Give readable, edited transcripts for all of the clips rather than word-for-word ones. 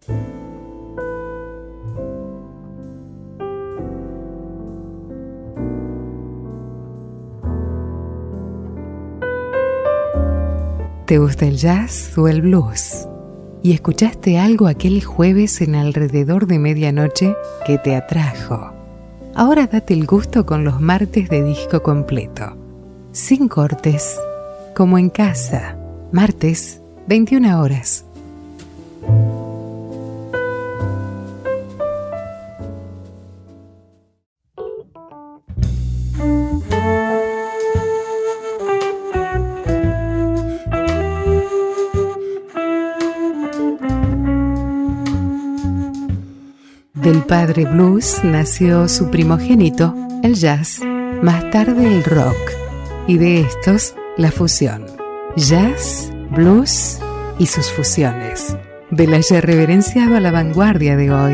¿Te gusta el jazz o el blues? ¿Y escuchaste algo aquel jueves en alrededor de medianoche que te atrajo? Ahora date el gusto con los martes de disco completo. Sin cortes, como en casa. Martes, 21 horas. Del padre blues nació su primogénito, el jazz, más tarde el rock, y de estos, la fusión. Jazz, blues y sus fusiones. De la ya reverenciado a la vanguardia de hoy.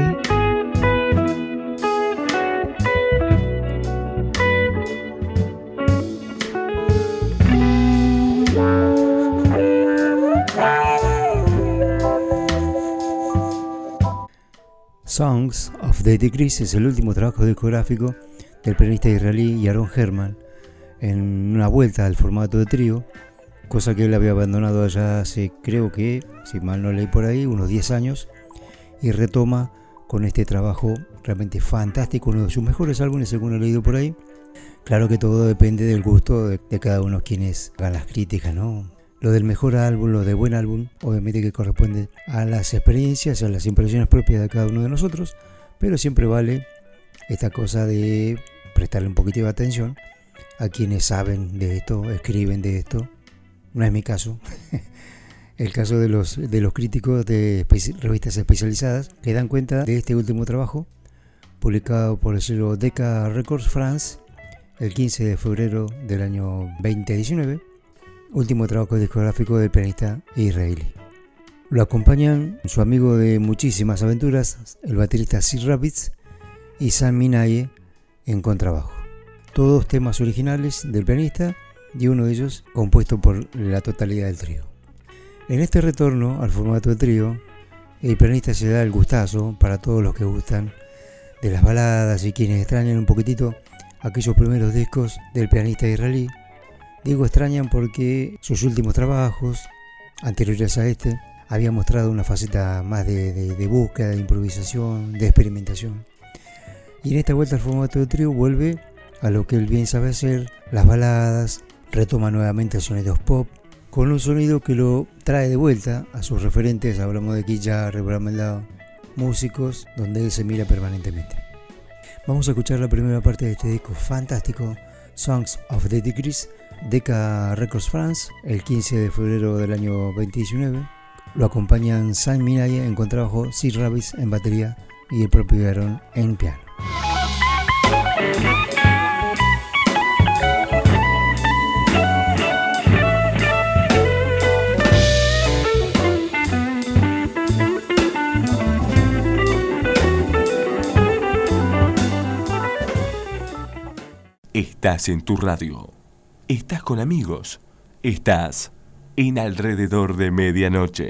Songs of the Degrees es el último trabajo discográfico del pianista israelí Yaron Herman en una vuelta al formato de trío, cosa que él había abandonado allá hace, creo que, si mal no leí por ahí, unos 10 años, y retoma con este trabajo realmente fantástico, uno de sus mejores álbumes según he leído por ahí. Claro que todo depende del gusto de cada uno quienes hagan las críticas, ¿no? Lo del mejor álbum, lo de buen álbum, obviamente que corresponde a las experiencias, a las impresiones propias de cada uno de nosotros, pero siempre vale esta cosa de prestarle un poquito de atención a quienes saben de esto, escriben de esto. No es mi caso. El caso de los críticos de revistas especializadas que dan cuenta de este último trabajo, publicado por el sello Decca Records France el 15 de febrero del año 2019. Último trabajo discográfico del pianista israelí. Lo acompañan su amigo de muchísimas aventuras, el baterista Sid Rabitz, y Sam Minaye en contrabajo. Todos temas originales del pianista y uno de ellos compuesto por la totalidad del trío. En este retorno al formato de trío, el pianista se da el gustazo para todos los que gustan de las baladas y quienes extrañan un poquitito aquellos primeros discos del pianista israelí. Digo extrañan porque sus últimos trabajos, anteriores a este, habían mostrado una faceta más de búsqueda, de improvisación, de experimentación. Y en esta vuelta al formato de trío vuelve a lo que él bien sabe hacer, las baladas, retoma nuevamente sonidos pop, con un sonido que lo trae de vuelta a sus referentes, hablamos de Keith Jarrett, Bram Landau, músicos donde él se mira permanentemente. Vamos a escuchar la primera parte de este disco fantástico, Songs of the Degrees, Decca Records France, el 15 de febrero del año 2019. Lo acompañan Sam Minaye en contrabajo, Sid Rabitz en batería y el propio Yaron en piano. Estás en tu radio. Estás con amigos. Estás en Alrededor de Medianoche.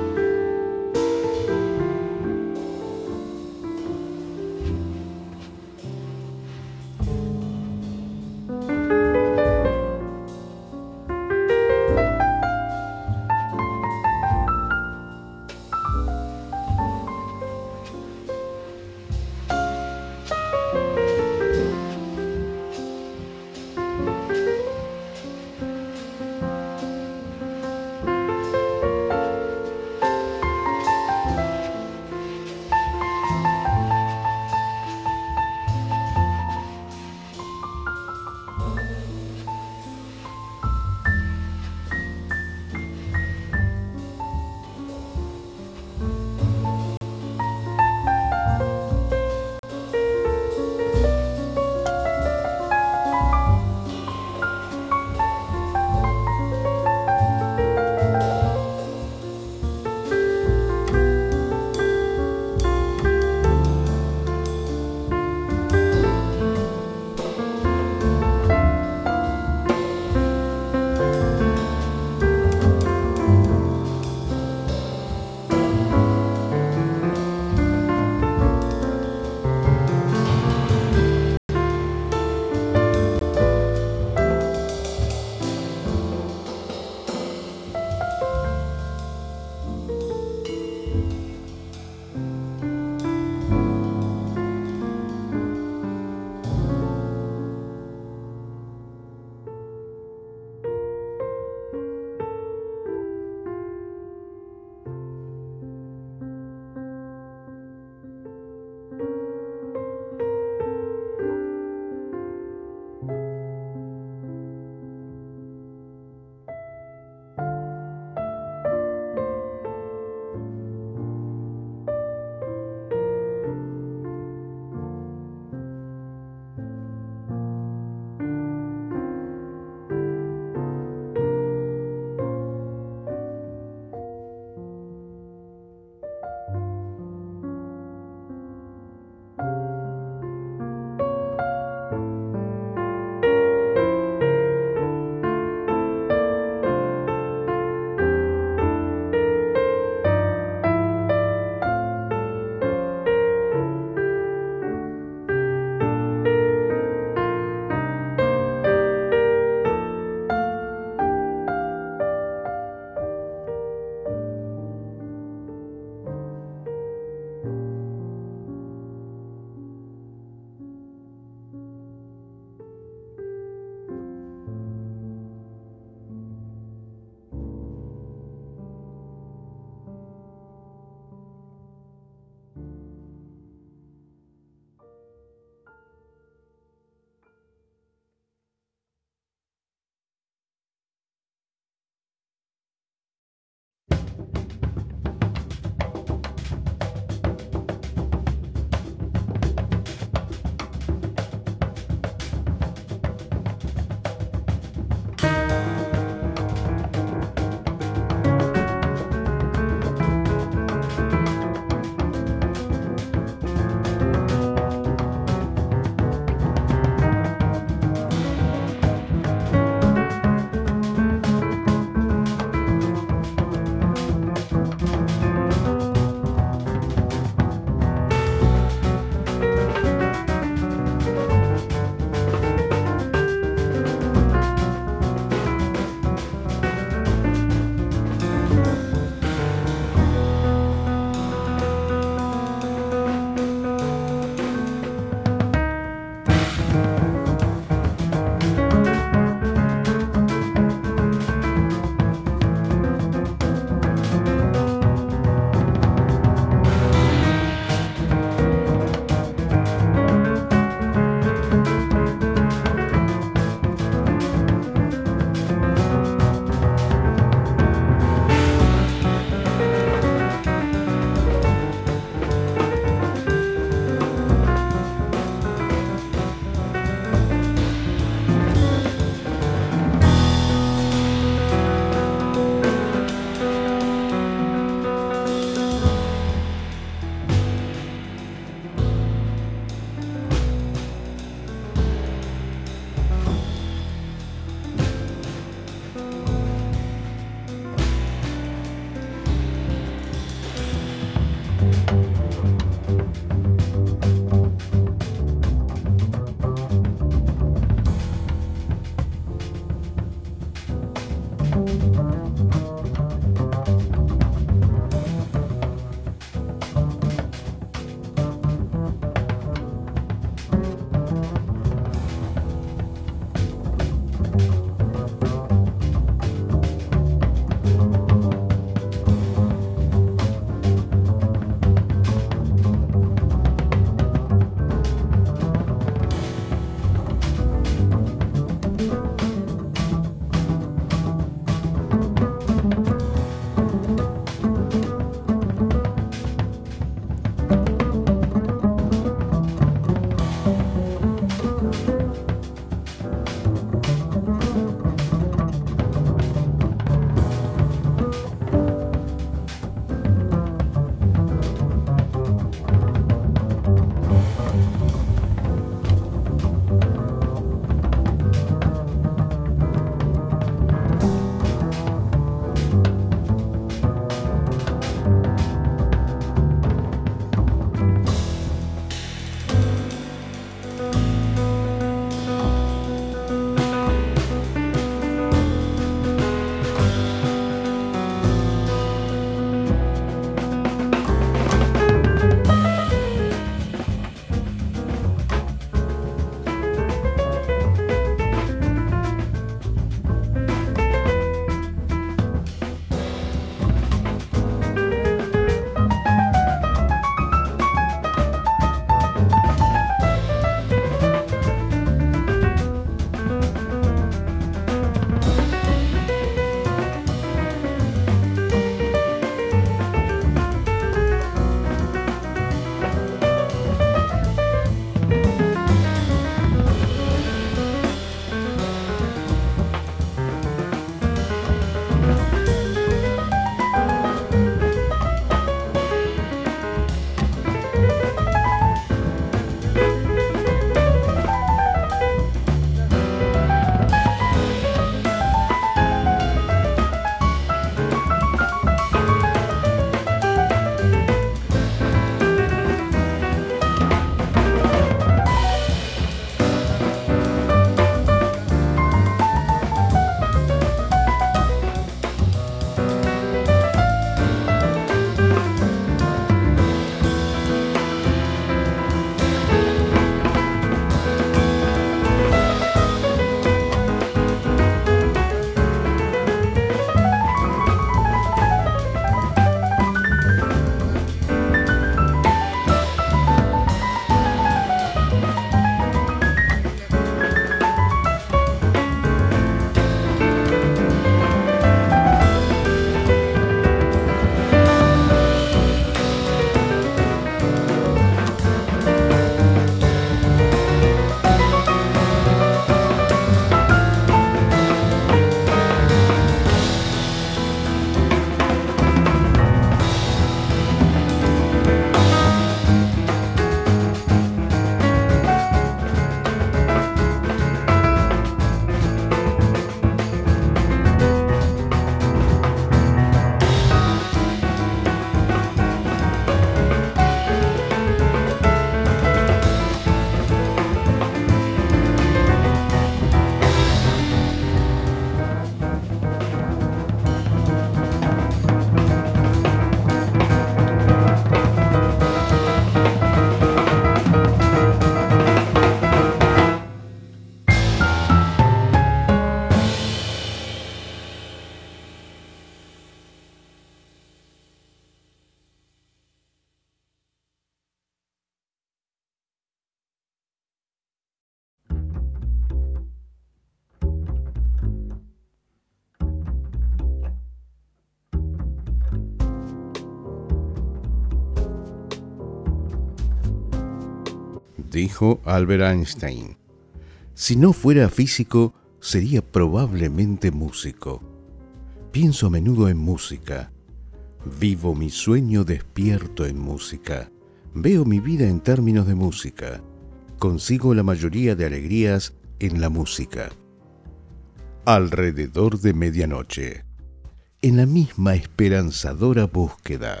dijo Albert Einstein. Si no fuera físico, sería probablemente músico. Pienso a menudo en música. Vivo mi sueño despierto en música. Veo mi vida en términos de música. Consigo la mayoría de alegrías en la música. Alrededor de medianoche. En la misma esperanzadora búsqueda.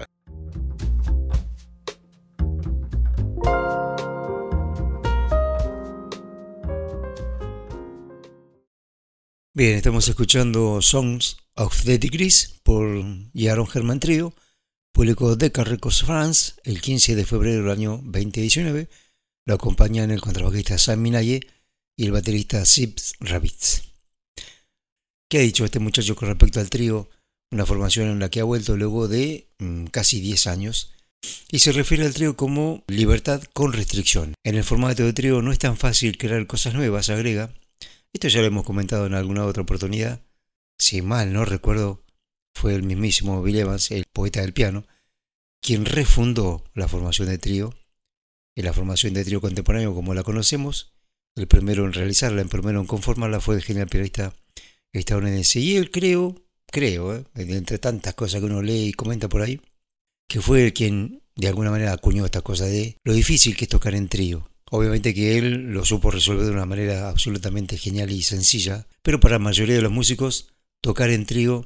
Bien, estamos escuchando Songs of the Degrees por Aaron Herman Trio, publicó Decca Records France el 15 de febrero del año 2019. Lo acompañan el contrabajista Sam Minaye y el baterista Sips Ravitz. ¿Qué ha dicho este muchacho con respecto al trío? Una formación en la que ha vuelto luego de casi 10 años, y se refiere al trío como libertad con restricción. En el formato de trío no es tan fácil crear cosas nuevas, agrega. Esto ya lo hemos comentado en alguna otra oportunidad. Si mal no recuerdo, fue el mismísimo Bill Evans, el poeta del piano, quien refundó la formación de trío. En la formación de trío contemporáneo como la conocemos, el primero en realizarla, el primero en conformarla fue el genial pianista estadounidense. Y él creo, entre tantas cosas que uno lee y comenta por ahí, que fue el quien de alguna manera acuñó esta cosa de lo difícil que es tocar en trío. Obviamente que él lo supo resolver de una manera absolutamente genial y sencilla, pero para la mayoría de los músicos tocar en trío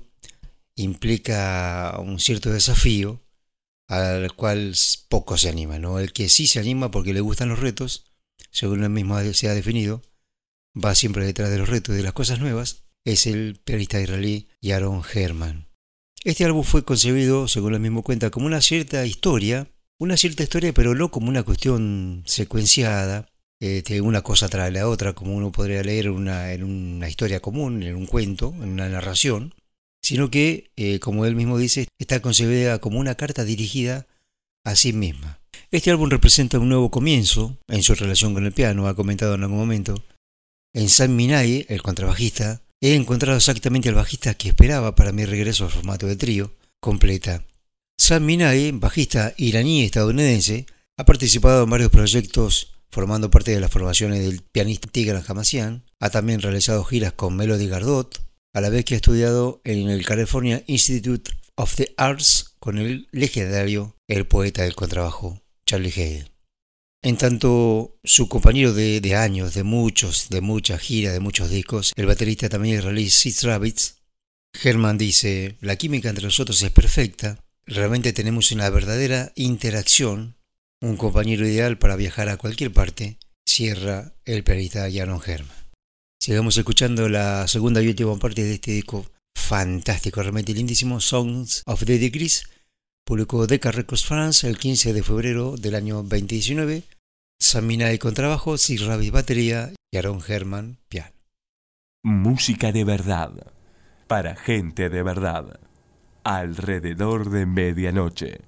implica un cierto desafío al cual poco se anima, ¿no? El que sí se anima porque le gustan los retos, según él mismo se ha definido, va siempre detrás de los retos y de las cosas nuevas, es el pianista israelí Aaron Herman. Este álbum fue concebido, según él mismo cuenta, como una cierta historia, pero no como una cuestión secuenciada, una cosa trae la otra, como uno podría leer en una historia común, en un cuento, en una narración, sino que, como él mismo dice, está concebida como una carta dirigida a sí misma. Este álbum representa un nuevo comienzo en su relación con el piano, ha comentado en algún momento. En Sam Minaye, el contrabajista, he encontrado exactamente al bajista que esperaba para mi regreso al formato de trío, completa. Sam Minaye, bajista iraní-estadounidense, ha participado en varios proyectos formando parte de las formaciones del pianista Tigran Hamasyan, ha también realizado giras con Melody Gardot, a la vez que ha estudiado en el California Institute of the Arts con el legendario, el poeta del contrabajo, Charlie Hale. En tanto, su compañero de años, de muchas giras, de muchos discos, el baterista también israelí Sips Ravitz, Herman dice: la química entre nosotros es perfecta. Realmente tenemos una verdadera interacción, un compañero ideal para viajar a cualquier parte, cierra el pianista Aaron Herman. Sigamos escuchando la segunda y última parte de este disco fantástico, realmente lindísimo, Songs of the Degrees, publicó Decca Records France el 15 de febrero del año 2019, Sam Minaye contrabajo, Sips Ravitz batería y Aaron Herman piano. Música de verdad, para gente de verdad. Alrededor de medianoche.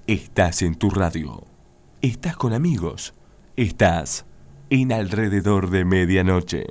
Estás en tu radio. Estás con amigos. Estás en Alrededor de Medianoche.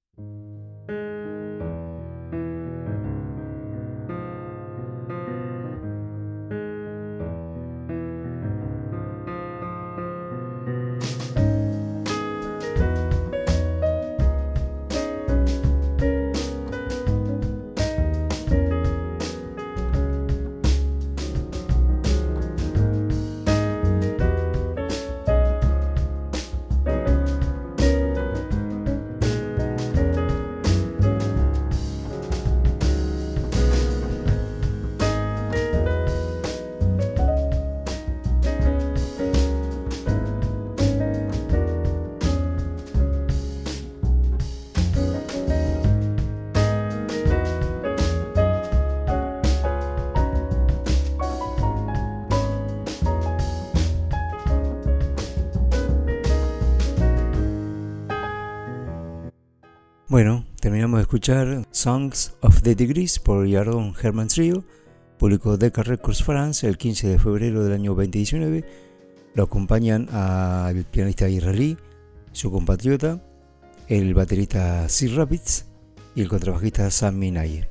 Bueno, terminamos de escuchar Songs of the Degrees por Aaron Herman Trio, publicó Decca Records France el 15 de febrero del año 2019. Lo acompañan al pianista israelí, su compatriota, el baterista Sir Rabbits y el contrabajista Sam Minayer.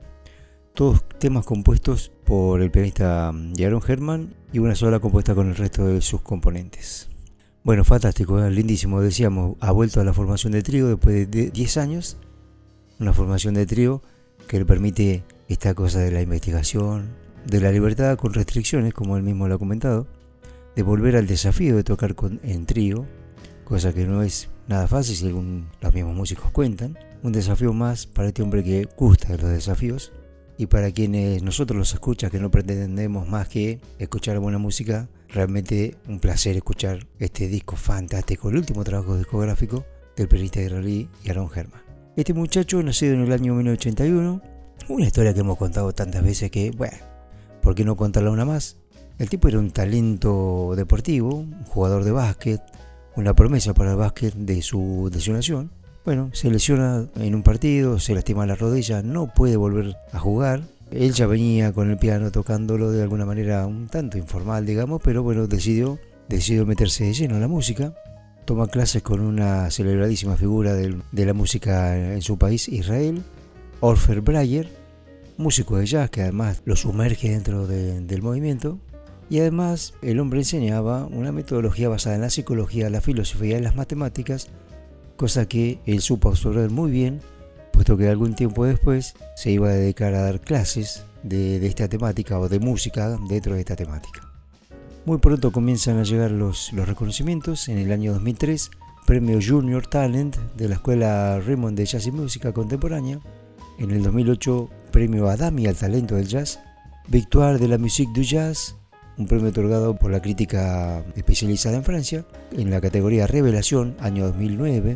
Todos temas compuestos por el pianista Aaron Herman y una sola compuesta con el resto de sus componentes. Bueno, fantástico, lindísimo, decíamos, ha vuelto a la formación de trío después de 10 años, una formación de trío que le permite esta cosa de la investigación, de la libertad con restricciones, como él mismo lo ha comentado, de volver al desafío de tocar en trío, cosa que no es nada fácil, según los mismos músicos cuentan, un desafío más para este hombre que gusta de los desafíos, y para quienes nosotros los escuchas que no pretendemos más que escuchar buena música, realmente un placer escuchar este disco fantástico, el último trabajo discográfico del pianista israelí Aaron Herman. Este muchacho, nacido en el año 1981, una historia que hemos contado tantas veces que, bueno, ¿por qué no contarla una más? El tipo era un talento deportivo, un jugador de básquet, una promesa para el básquet de su nación. Bueno, se lesiona en un partido, se lastima la rodilla, no puede volver a jugar. Él ya venía con el piano tocándolo de alguna manera un tanto informal, digamos, pero bueno, decidió meterse de lleno en la música. Toma clases con una celebradísima figura de la música en su país, Israel, Orfer Breyer, músico de jazz que además lo sumerge dentro del movimiento. Y además el hombre enseñaba una metodología basada en la psicología, la filosofía y las matemáticas, cosa que él supo absorber muy bien, puesto que algún tiempo después se iba a dedicar a dar clases de esta temática o de música dentro de esta temática. Muy pronto comienzan a llegar los reconocimientos. En el año 2003, premio Junior Talent de la Escuela Raymond de Jazz y Música Contemporánea. En el 2008, premio Adami al talento del jazz. Victoire de la Musique du Jazz, un premio otorgado por la crítica especializada en Francia, en la categoría Revelación, año 2009.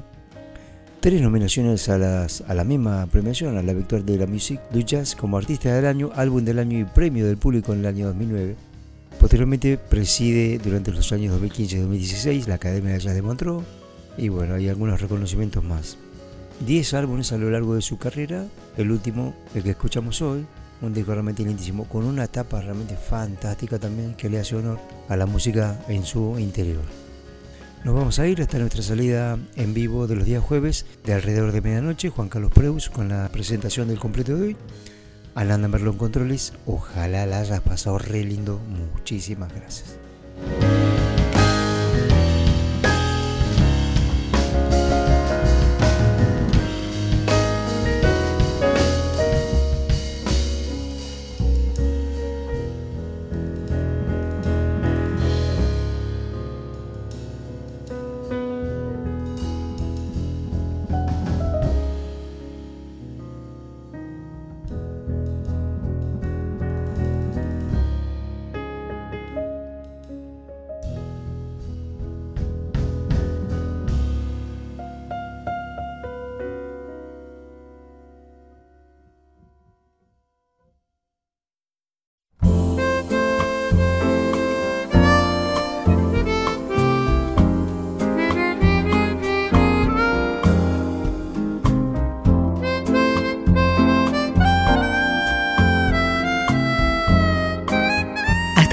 3 nominaciones a la misma premiación, a la Victoire de la Musique du Jazz como Artista del Año, Álbum del Año y Premio del Público en el año 2009. Posteriormente preside durante los años 2015 y 2016 la Academia de Jazz de Montreux y bueno, hay algunos reconocimientos más. 10 álbumes a lo largo de su carrera, el último, el que escuchamos hoy, un disco realmente lindísimo, con una tapa realmente fantástica también que le hace honor a la música en su interior. Nos vamos a ir hasta nuestra salida en vivo de los días jueves de Alrededor de Medianoche. Juan Carlos Preus con la presentación del completo de hoy. Alan Merlo Controles. Ojalá la hayas pasado re lindo. Muchísimas gracias.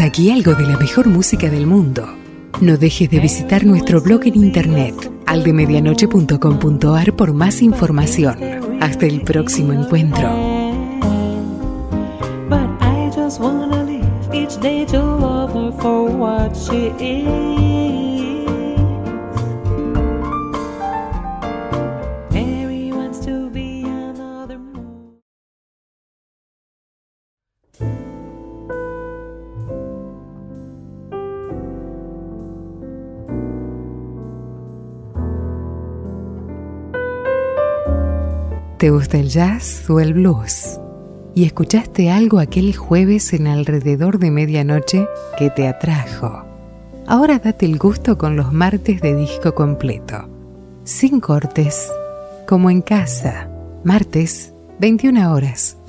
Hasta aquí algo de la mejor música del mundo. No dejes de visitar nuestro blog en internet, aldemedianoche.com.ar, por más información. Hasta el próximo encuentro. But I just wanna live each day to love her for what she is. Mary wants to be another moon. ¿Te gusta el jazz o el blues? ¿Y escuchaste algo aquel jueves en alrededor de medianoche que te atrajo? Ahora date el gusto con los martes de disco completo, sin cortes, como en casa, martes, 21 horas.